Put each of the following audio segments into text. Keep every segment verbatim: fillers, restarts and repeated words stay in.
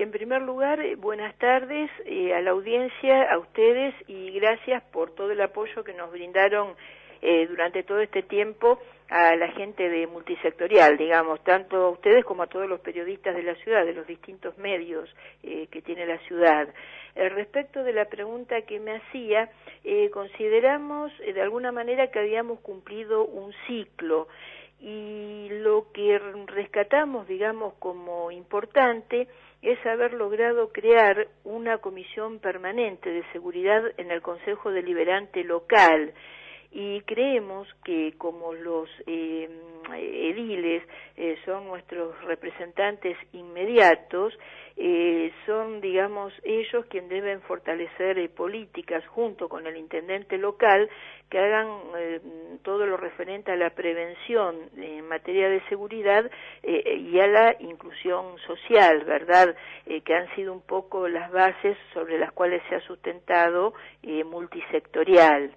en primer lugar, eh, buenas tardes eh, a la audiencia, a ustedes, y gracias por todo el apoyo que nos brindaron eh, durante todo este tiempo a la gente de Multisectorial, digamos, tanto a ustedes como a todos los periodistas de la ciudad, de los distintos medios eh, que tiene la ciudad. Eh, respecto de la pregunta que me hacía, eh, consideramos eh, de alguna manera que habíamos cumplido un ciclo, y lo que rescatamos, digamos, como importante es haber logrado crear una comisión permanente de seguridad en el Consejo Deliberante local, y creemos que como los eh, ediles eh, son nuestros representantes inmediatos, eh, son, digamos, ellos quienes deben fortalecer eh, políticas junto con el intendente local que hagan eh, todo lo referente a la prevención en materia de seguridad eh, y a la inclusión social, ¿verdad? Eh, que han sido un poco las bases sobre las cuales se ha sustentado eh, Multisectorial.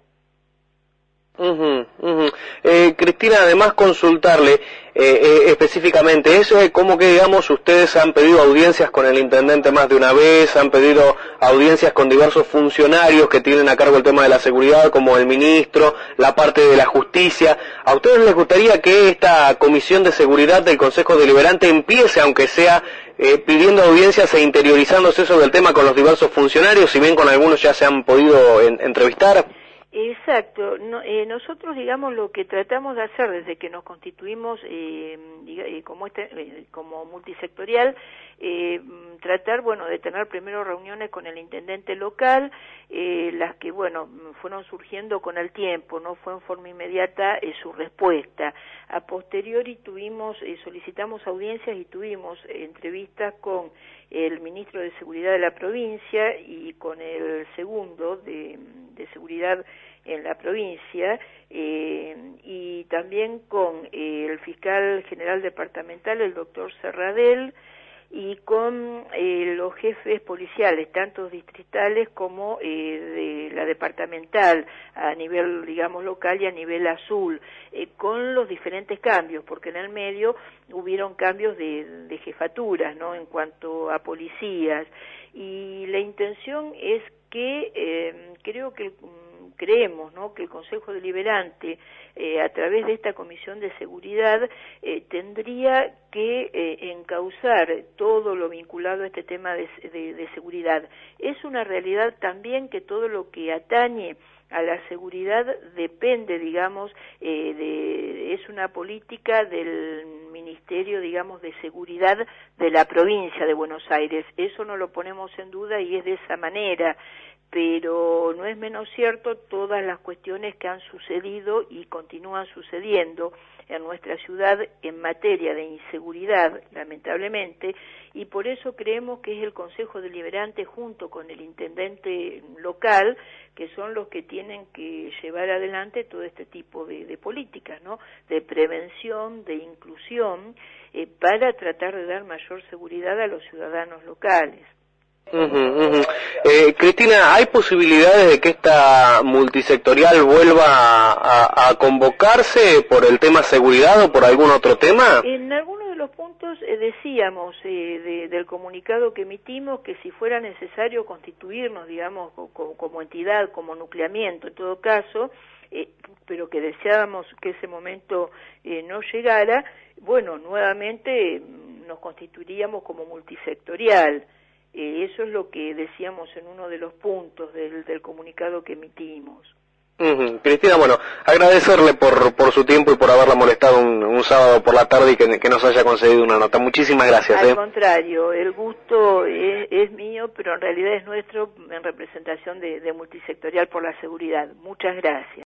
Uh-huh, uh-huh. Eh, Cristina, además consultarle eh, eh, específicamente, eso es como que, digamos, ustedes han pedido audiencias con el intendente más de una vez, han pedido audiencias con diversos funcionarios que tienen a cargo el tema de la seguridad, como el ministro, la parte de la justicia. ¿A ustedes les gustaría que esta comisión de seguridad del Consejo Deliberante empiece, aunque sea eh, pidiendo audiencias e interiorizándose sobre el tema con los diversos funcionarios, si bien con algunos ya se han podido en, entrevistar? Exacto. No, eh, nosotros, digamos, lo que tratamos de hacer desde que nos constituimos eh, eh, como este, eh, como multisectorial, eh, tratar, bueno, de tener primero reuniones con el intendente local, eh, las que, bueno, fueron surgiendo con el tiempo, no fue en forma inmediata eh, su respuesta. A posteriori tuvimos, eh, solicitamos audiencias y tuvimos eh, entrevistas con el ministro de Seguridad de la provincia y con el segundo de, de Seguridad en la provincia, eh, y también con eh, el fiscal general departamental, el doctor Serradell, y con eh, los jefes policiales, tanto distritales como eh, de la departamental, a nivel, digamos, local y a nivel azul, eh, con los diferentes cambios, porque en el medio hubieron cambios de, de jefaturas, ¿no?, en cuanto a policías, y la intención es que, eh, creo que creemos, ¿no?, que el Consejo Deliberante, eh, a través de esta Comisión de Seguridad, eh, tendría que eh, encauzar todo lo vinculado a este tema de, de, de seguridad. Es una realidad también que todo lo que atañe a la seguridad depende, digamos, eh, de, es una política del Ministerio, digamos, de Seguridad de la provincia de Buenos Aires. Eso no lo ponemos en duda y es de esa manera, pero no es menos cierto todas las cuestiones que han sucedido y continúan sucediendo en nuestra ciudad en materia de inseguridad, lamentablemente, y por eso creemos que es el Consejo Deliberante junto con el intendente local que son los que tienen que llevar adelante todo este tipo de, de políticas, ¿no?, de prevención, de inclusión, eh, para tratar de dar mayor seguridad a los ciudadanos locales. Uh-huh, uh-huh. Eh, Cristina, ¿hay posibilidades de que esta multisectorial vuelva a, a, a convocarse por el tema seguridad o por algún otro tema? En algunos de los puntos eh, decíamos eh, de, del comunicado que emitimos que si fuera necesario constituirnos, digamos, como, como entidad, como nucleamiento en todo caso, eh, pero que deseábamos que ese momento eh, no llegara, bueno, nuevamente eh, nos constituiríamos como multisectorial. Eh, eso es lo que decíamos en uno de los puntos del, del comunicado que emitimos. Uh-huh. Cristina, bueno, agradecerle por, por su tiempo y por haberla molestado un, un sábado por la tarde y que, que nos haya concedido una nota. Muchísimas gracias. Al ¿eh? contrario, el gusto es, es mío, pero en realidad es nuestro en representación de, de Multisectorial por la Seguridad. Muchas gracias.